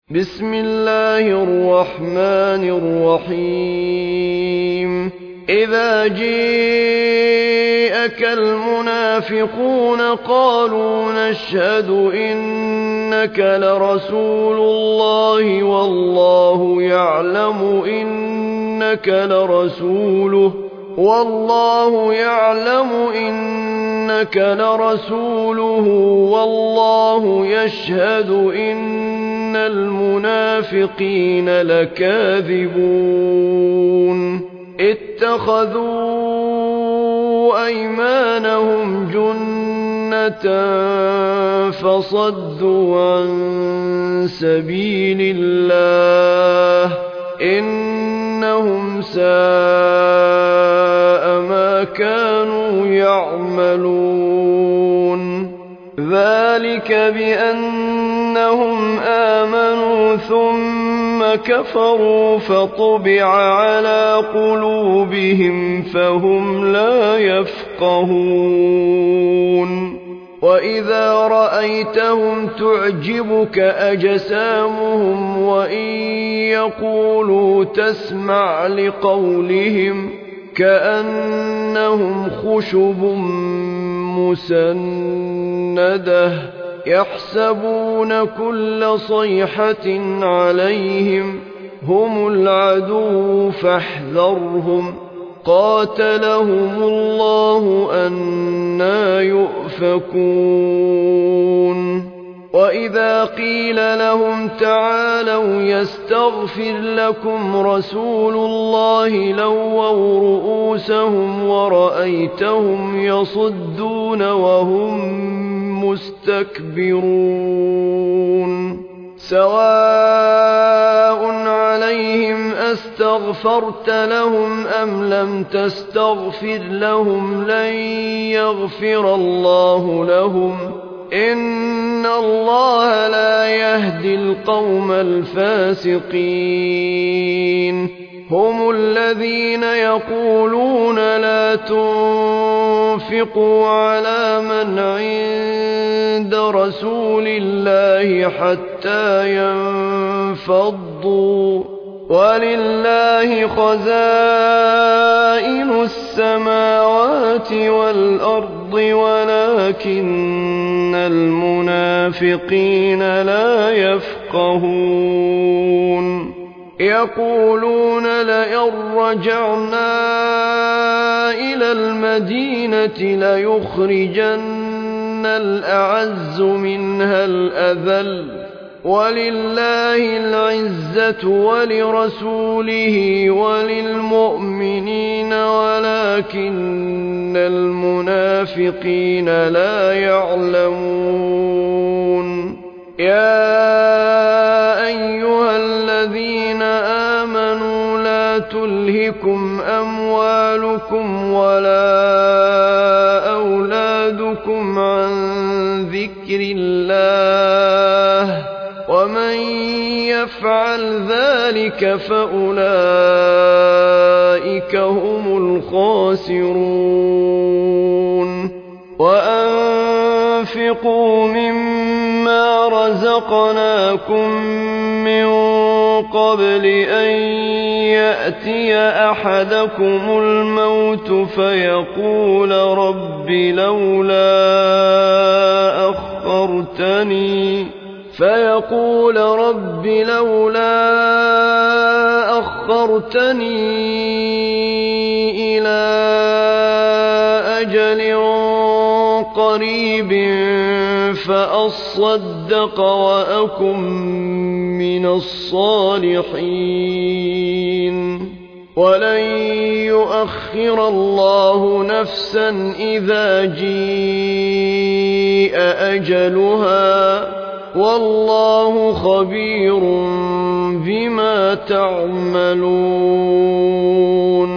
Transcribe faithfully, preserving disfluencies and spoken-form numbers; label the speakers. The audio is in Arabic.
Speaker 1: بسم الله الرحمن الرحيم إذا جاءك المنافقون قالوا نشهد إنك لرسول الله والله يعلم إنك لرسوله والله يعلم إنك لرسوله والله يشهد إن المنافقين لكاذبون اتخذوا أيمانهم جنة فصدوا عن سبيل الله إنهم ساء ما كانوا يعملون ذلك بأنهم آمنوا ثم كفروا فطبع على قلوبهم فهم لا يفقهون وإذا رأيتهم تعجبك أجسامهم وإن يقولوا تسمع لقولهم كأنهم خشب مسندة يحسبون كل صيحة عليهم هم العدو فاحذرهم قاتلهم الله أنى يؤفكون وإذا قيل لهم تعالوا يستغفر لكم رسول الله لووا رؤوسهم ورأيتهم يصدون وهم مستكبرون سواء عليهم أستغفرت لهم أم لم تستغفر لهم لن يغفر الله لهم إن الله لا يهدي القوم الفاسقين هم الذين يقولون لا تنفقوا على من عند رسول الله حتى ينفضوا ولله خزائن السماوات والأرض ولكن المنافقين لا يفقهون يقولون لئن رجعنا إلى المدينة ليخرجن الأعز منها الأذل ولله العزة ولرسوله وللمؤمنين ولكن المنافقين لا يعلمون يا أيها الذين آمنوا لا تلهكم أموالكم ولا أولادكم عن ذكر الله ومن يفعل ذلك فأولئك هم الخاسرون وأنفقوا مما رزقناكم من قبل أن يأتي أحدكم الموت فيقول رب لولا أخرتني فيقول رب لولا أخرتني إلى أجل قريب فأصدق وأكن من الصالحين ولن يؤخر الله نفسا إذا جاء أجلها والله خبير بما تعملون